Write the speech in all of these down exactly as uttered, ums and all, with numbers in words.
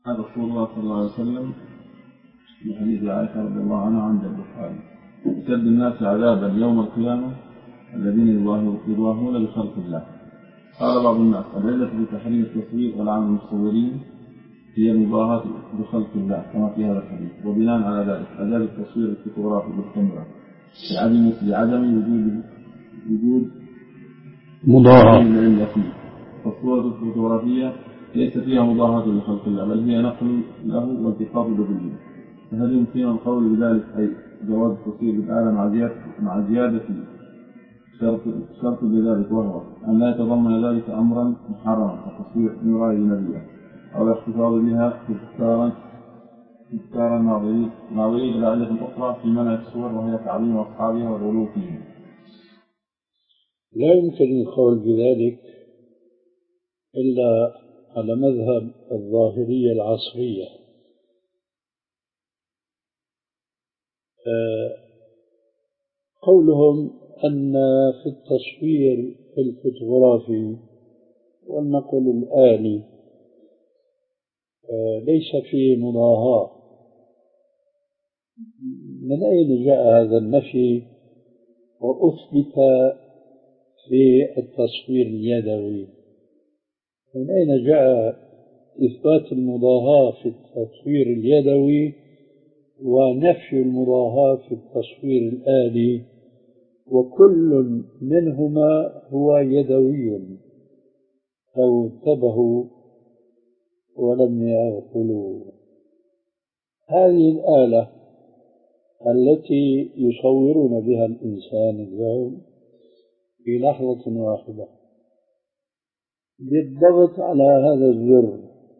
قال رسول الله صلى الله عليه وسلم في حديث عائشة رضي الله عنها عند البخاري: أشد الناس عذابا يوم القيامة الذين يضاهون بخلق الله. قال بعض الناس: العلة في تحريم التصوير والعمل المصورين هي المباهاة بخلق الله كما في هذا الحديث، وبناء على ذلك أجاز التصوير الفوتوغرافي بالكاميرا لعدم لعدم وجود وجود مضاهاة. العلة فيه. فالصورة الفوتوغرافية ليس فيها مضاهاة لخلق الله، بل هي نقل له والتقاط بدليله. فهل يمكن القول بذلك أي جواز التصوير بالآلة مع زيادة مع زيادة شرط شرط بذلك، وهو أن لا يتضمن ذلك أمرا محرما كتصوير من غير نبيه أو الاحتفاظ بها تذكارا تذكارا ناظرين إلى علة أخرى في منع الصور، وهي تعظيم أصحابها والغلو فيهم. لا يمكن القول بذلك إلا على مذهب الظاهرية العصرية. قولهم أن في التصوير الفوتوغرافي والنقل الآلي ليس فيه مضاهاة، من أين جاء هذا النفي وأثبت في التصوير اليدوي؟ من أين جاء إثبات المضاهاة في التصوير اليدوي ونفي المضاهاة في التصوير الآلي، وكل منهما هو يدوي لو انتبهوا ولم يغفلوا؟ هذه الآلة التي يصورون بها الإنسان اليوم في لحظة واحدة بالضغط على هذا الزر،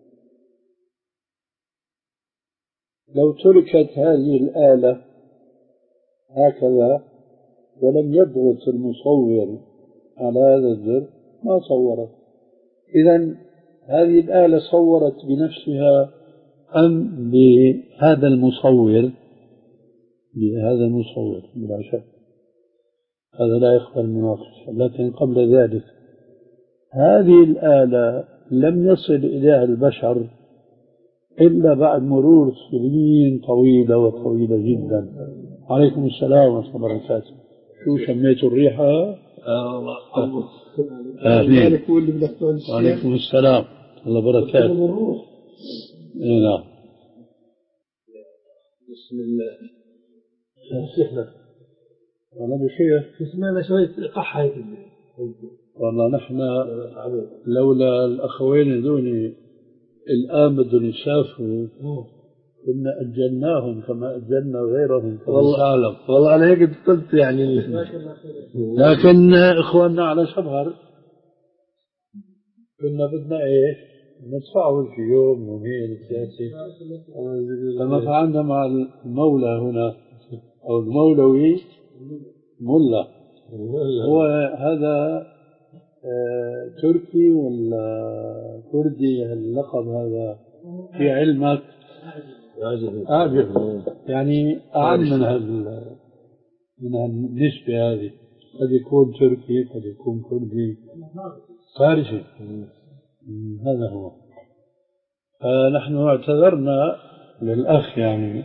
لو تركت هذه الآلة هكذا ولم يضغط المصور على هذا الزر ما صورت. إذن هذه الآلة صورت بنفسها أم بهذا المصور؟ بهذا المصور بلا شك، هذا لا يقبل المناقشة. لكن قبل ذلك هذه الآلة لم يصل إليها البشر إلا بعد مرور سنين طويلة وطويلة جدا. عليكم السلام ورحمة الله وبركاته. شو شميتوا الريحة؟ آه الله أهلين. وعليكم السلام الله بركاته. نعم. بسم الله. شيخنا والله بشيخ اسمعنا شوية قحة. والله نحن لولا الأخوين ذوني الآن بدهم يسافروا كنا أجلناهم كما أجلنا غيرهم. والله والله أنا هيك قلت يعني. لكن إخواننا على شبهر كنا بدنا إيش ندفعه في يوم يومين ثلاثة، لما فعلنا مع المولى هنا أو المولوي ملا. هو هذا آه تركي ولا كردي اللقب هذا في علمك؟ أعجب يعني أعم من هال من النسبة هذه، قد يكون تركي قد يكون كردي فارسي. هذا هو. فنحن اعتذرنا للأخ يعني